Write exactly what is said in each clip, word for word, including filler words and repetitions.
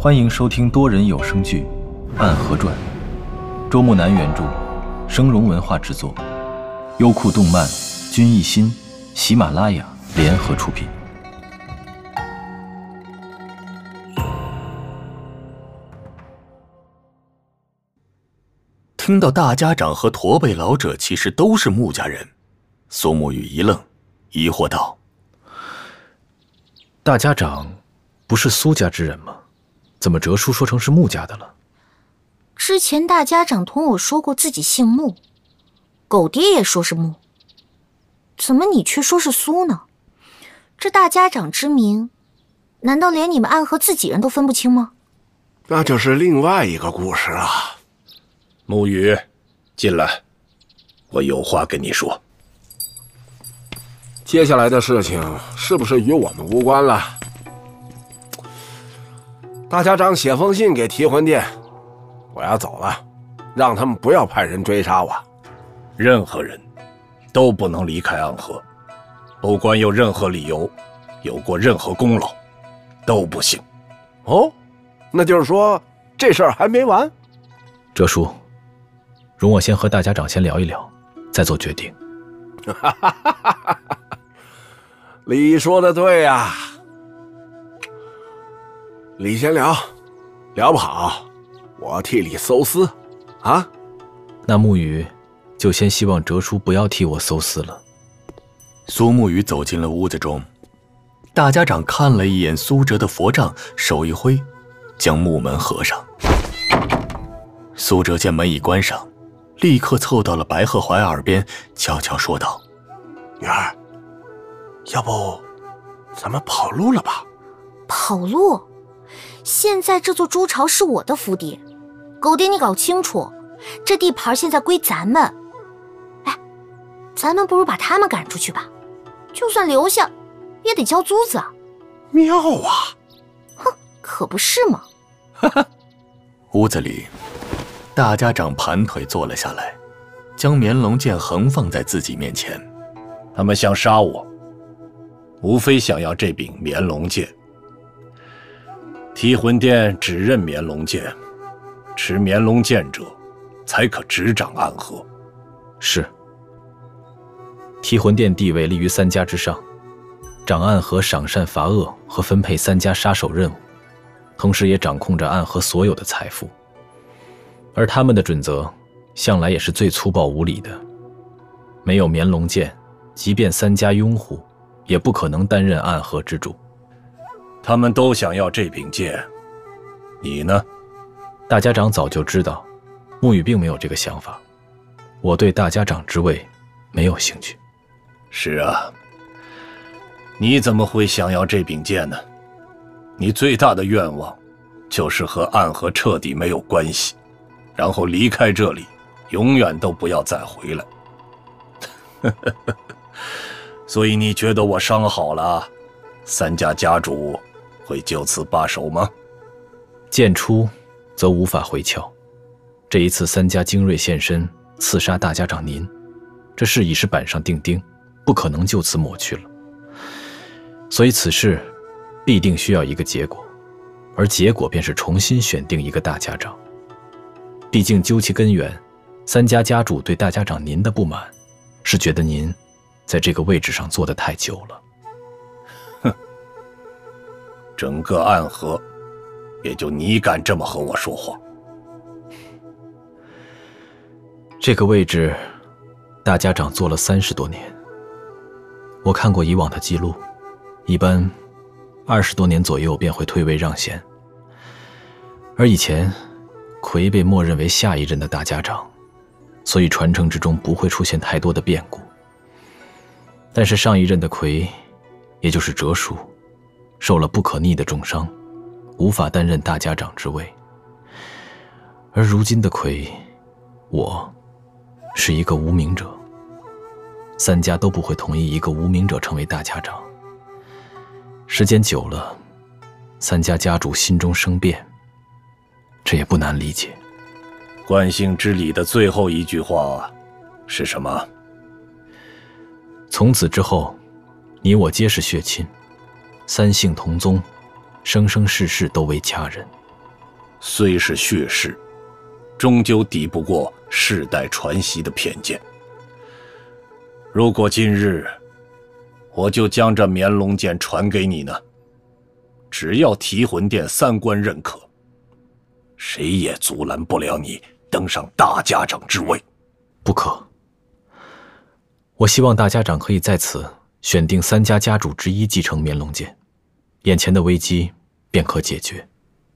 欢迎收听多人有声剧《暗河传》，周木南原著，声荣文化制作，优酷动漫、君艺心、喜马拉雅联合出品。 听到大家长和驼背老者其实都是穆家人，苏沐雨一愣，疑惑道： 大家长不是苏家之人吗？怎么哲叔说成是穆家的了？ 之前大家长同我说过自己姓穆，狗爹也说是穆，怎么你却说是苏呢？这大家长之名，难道连你们暗河自己人都分不清吗？ 那就是另外一个故事了。 沐雨，进来，我有话跟你说。 接下来的事情是不是与我们无关了？大家长写封信给提魂殿，我要走了，让他们不要派人追杀我。 任何人都不能离开暗河，不管有任何理由，有过任何功劳，都不行。 哦，那就是说这事儿还没完？ 哲叔，容我先和大家长先聊一聊，再做决定。 李说的对呀、啊，李先聊，聊不好，我替李搜丝，啊？ 那沐雨就先希望哲叔不要替我搜丝了。 苏沐雨走进了屋子中，大家长看了一眼苏哲的佛杖，手一挥，将木门合上。苏哲见门已关上，立刻凑到了白鹤怀耳边，悄悄说道： 女儿，要不咱们跑路了吧？ 跑路？现在这座朱巢是我的府邸，狗爹你搞清楚，这地盘现在归咱们。哎，咱们不如把他们赶出去吧，就算留下也得交租子啊。 妙啊！ 哼，可不是嘛。 屋子里，大家长盘腿坐了下来，将绵龙剑横放在自己面前。 他们想杀我，无非想要这柄绵龙剑。提魂殿只认绵龙剑，持绵龙剑者才可执掌暗河。 是。提魂殿地位立于三家之上，掌暗河赏善罚恶和分配三家杀手任务，同时也掌控着暗河所有的财富。而他们的准则向来也是最粗暴无理的，没有绵龙剑，即便三家拥护，也不可能担任暗河之主。 他们都想要这柄剑，你呢？ 大家长早就知道，沐雨并没有这个想法。我对大家长之位没有兴趣。 是啊，你怎么会想要这柄剑呢？你最大的愿望就是和暗河彻底没有关系，然后离开这里，永远都不要再回来。所以你觉得我伤好了，三家家主会就此罢手吗？ 剑出则无法回鞘。这一次三家精锐现身，刺杀大家长您，这事已是板上钉钉，不可能就此抹去了。所以此事必定需要一个结果，而结果便是重新选定一个大家长。毕竟究其根源，三家家主对大家长您的不满，是觉得您在这个位置上坐得太久了。 哼，整个暗河，也就你敢这么和我说话。 这个位置，大家长做了三十多年。我看过以往的记录，一般二十多年左右便会退位让贤。而以前，魁被默认为下一任的大家长，所以传承之中不会出现太多的变故。但是上一任的魁，也就是哲叔，受了不可逆的重伤，无法担任大家长之位。而如今的魁，我是一个无名者，三家都不会同意一个无名者成为大家长。时间久了，三家家主心中生变，这也不难理解。 惯性之礼的最后一句话是什么？ 从此之后，你我皆是血亲，三姓同宗，生生世世都为家人。 虽是血誓，终究抵不过世代传习的偏见。如果今日我就将这绵龙剑传给你呢，只要提魂殿三关认可，谁也阻拦不了你登上大家长之位。 不可。我希望大家长可以在此选定三家家主之一继承绵龙剑，眼前的危机便可解决。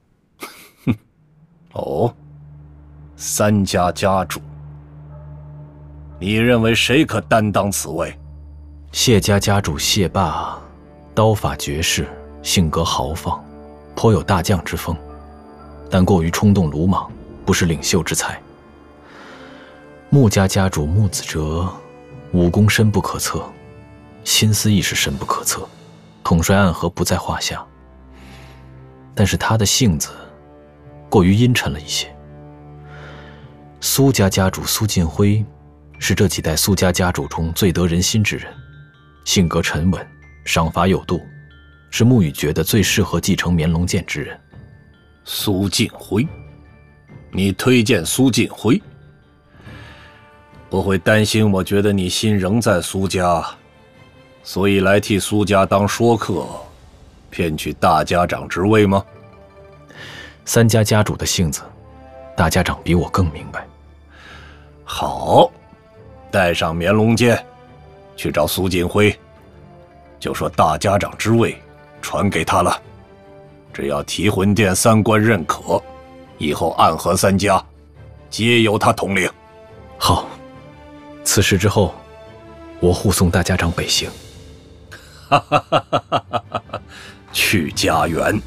哦，三家家主，你认为谁可担当此位？ 谢家家主谢霸，刀法绝世，性格豪放，颇有大将之风，但过于冲动鲁莽，不是领袖之才。穆家家主穆子哲，武功深不可测，心思亦是深不可测，统帅暗河不在话下。但是他的性子过于阴沉了一些。苏家家主苏晋辉是这几代苏家家主中最得人心之人，性格沉稳，赏罚有度，是穆羽觉得最适合继承绵龙剑之人。 苏晋辉，你推荐苏晋辉？不会担心我觉得你心仍在苏家，所以来替苏家当说客，骗取大家长之位吗？ 三家家主的性子，大家长比我更明白。 好，带上绵龙剑，去找苏晋辉，就说大家长之位传给他了。只要提魂殿三关认可，以后暗河三家皆由他统领。 好，此事之后，我护送大家长北行。 哈哈哈哈哈哈！去家园。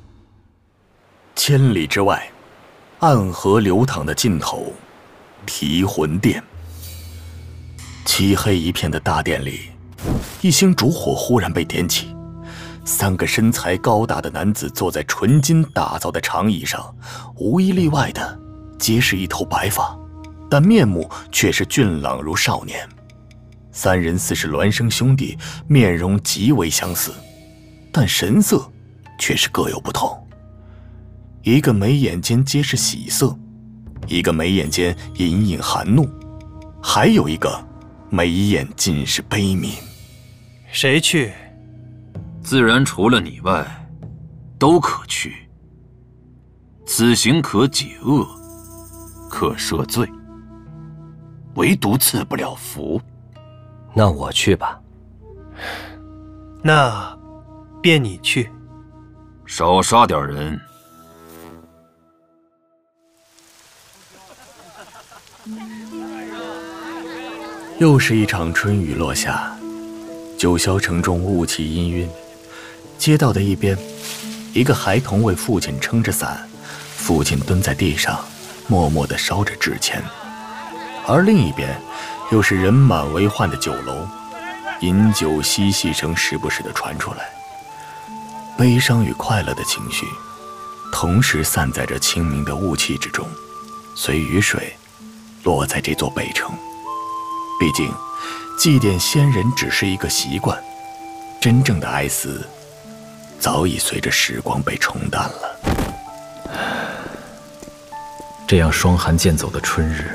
千里之外，暗河流淌的尽头，提魂殿。漆黑一片的大殿里，一星烛火忽然被点起，三个身材高大的男子坐在纯金打造的长椅上，无一例外的皆是一头白发，但面目却是俊朗如少年。三人似是孪生兄弟，面容极为相似，但神色却是各有不同。一个眉眼间皆是喜色，一个眉眼间隐隐含怒，还有一个眉眼尽是悲悯。 谁去？ 自然除了你外，都可去。此行可解厄，可赦罪，唯独赐不了福。 那我去吧。那便你去。 少杀点人。 又是一场春雨落下，九霄城中雾气氤氲。街道的一边，一个孩童为父亲撑着伞，父亲蹲在地上，默默地烧着纸钱。而另一边，又是人满为患的酒楼，饮酒嬉戏声时不时地传出来。悲伤与快乐的情绪，同时散在这清明的雾气之中，随雨水落在这座北城。毕竟，祭奠先人只是一个习惯，真正的哀思，早已随着时光被冲淡了。 这样霜寒渐走的春日，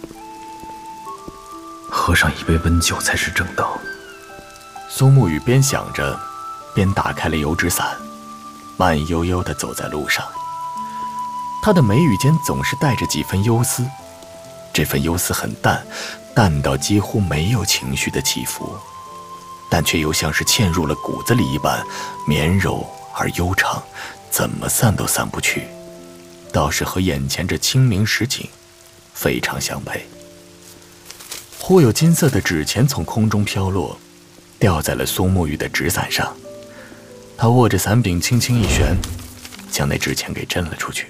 喝上一杯温酒才是正道。 苏沐雨边想着，边打开了油纸伞，慢悠悠地走在路上。他的眉宇间总是带着几分忧思，这份忧思很淡，淡到几乎没有情绪的起伏，但却又像是嵌入了骨子里一般，绵柔而悠长，怎么散都散不去，倒是和眼前这清明时景非常相配。忽有金色的纸钱从空中飘落，掉在了苏沐雨的纸伞上。他握着伞柄轻轻一旋，将那纸钱给震了出去。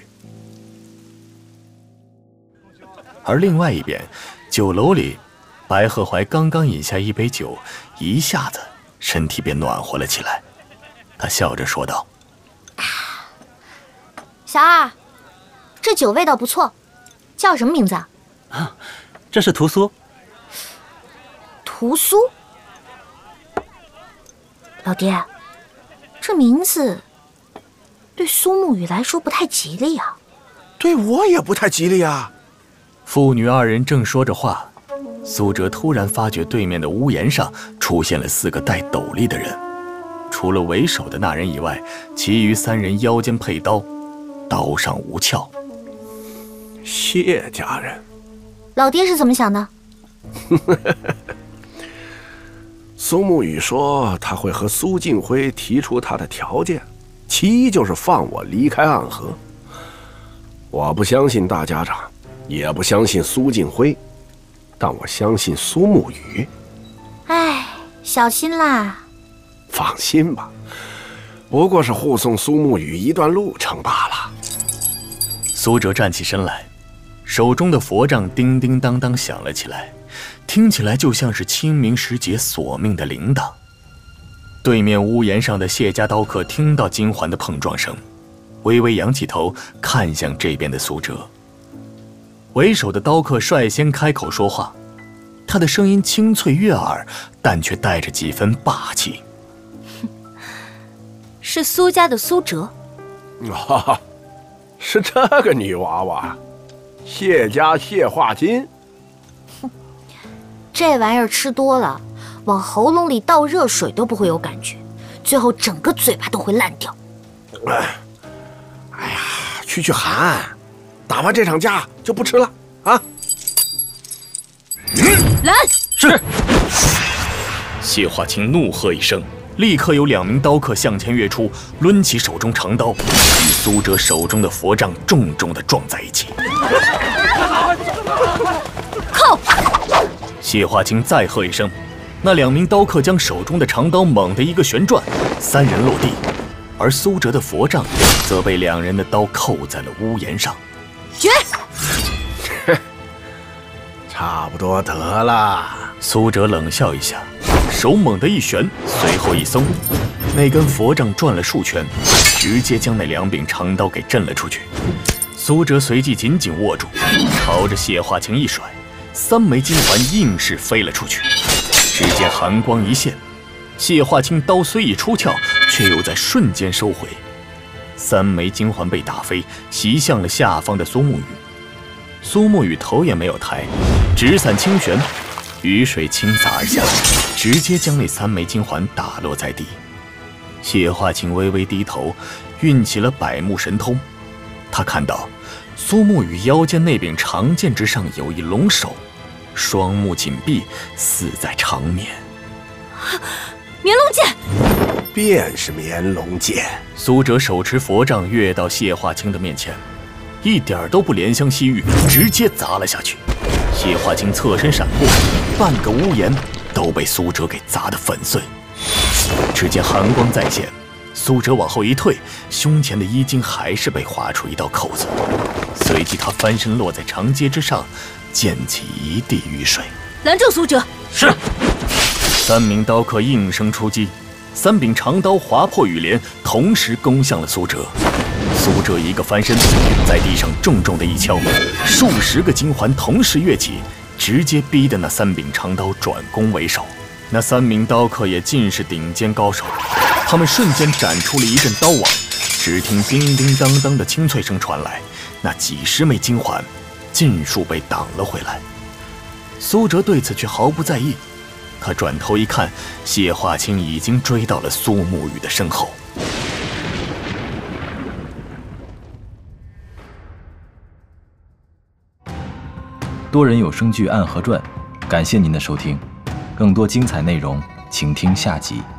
而另外一边，酒楼里，白鹤怀刚刚饮下一杯酒，一下子身体便暖和了起来。他笑着说道：“ 小二，这酒味道不错，叫什么名字啊？” 啊，这是屠苏。 屠苏？老爹，这名字对苏沐雨来说不太吉利啊。 对我也不太吉利啊。 父女二人正说着话，苏哲突然发觉对面的屋檐上出现了四个戴斗笠的人，除了为首的那人以外，其余三人腰间佩刀，刀上无鞘。 谢家人， 老爹是怎么想的？ 苏沐雨说他会和苏静辉提出他的条件，其一就是放我离开暗河。我不相信大家长，也不相信苏静辉，但我相信苏沐雨。 哎，小心啦！ 放心吧，不过是护送苏沐雨一段路程罢了。 苏哲站起身来，手中的佛杖叮叮当当响了起来，听起来就像是清明时节索命的铃铛。对面屋檐上的谢家刀客听到金环的碰撞声，微微仰起头看向这边的苏哲。为首的刀客率先开口说话，他的声音清脆悦耳，但却带着几分霸气。 是苏家的苏哲。 啊，是这个女娃娃，谢家谢化金。 这玩意儿吃多了，往喉咙里倒热水都不会有感觉，最后整个嘴巴都会烂掉。 哎，哎呀，去去寒，打完这场架就不吃了啊！ 来， 是。谢化清怒喝一声，立刻有两名刀客向前跃出，抡起手中长刀，与苏哲手中的佛杖重重地撞在一起。 扣！ 谢化清再喝一声，那两名刀客将手中的长刀猛地一个旋转，三人落地，而苏哲的佛杖则被两人的刀扣在了屋檐上。 绝！ 差不多得了。 苏哲冷笑一下，手猛地一旋，随后一松，那根佛杖转了数圈，直接将那两柄长刀给震了出去。苏哲随即紧紧握住，朝着谢化清一甩，三枚金环硬是飞了出去。只见寒光一现，谢化清刀虽已出鞘，却又在瞬间收回。三枚金环被打飞，袭向了下方的苏沐雨。苏沐雨头也没有抬，纸伞轻旋，雨水倾洒而下，直接将那三枚金环打落在地。谢化清微微低头，运起了百目神通。他看到苏沐雨腰间那柄长剑之上有一龙首，双目紧闭，似在长眠。 绵龙剑， 便是绵龙剑。 苏哲手持佛杖跃到谢化清的面前，一点都不怜香惜玉，直接砸了下去。谢化清侧身闪过，半个屋檐都被苏哲给砸得粉碎。只见寒光再现，苏哲往后一退，胸前的衣襟还是被划出一道扣子。随即他翻身落在长阶之上，溅起一地雨水。 拦住苏哲！ 是。三名刀客应声出击，三柄长刀划破雨帘，同时攻向了苏哲。苏哲一个翻身，在地上重重的一敲，数十个金环同时跃起，直接逼得那三柄长刀转攻为守。那三名刀客也尽是顶尖高手，他们瞬间展出了一阵刀网，只听叮叮当当的清脆声传来，那几十枚金环尽数被挡了回来。苏哲对此却毫不在意，他转头一看，谢化清已经追到了苏沐雨的身后。 多人有声剧《暗河传》，感谢您的收听，更多精彩内容，请听下集。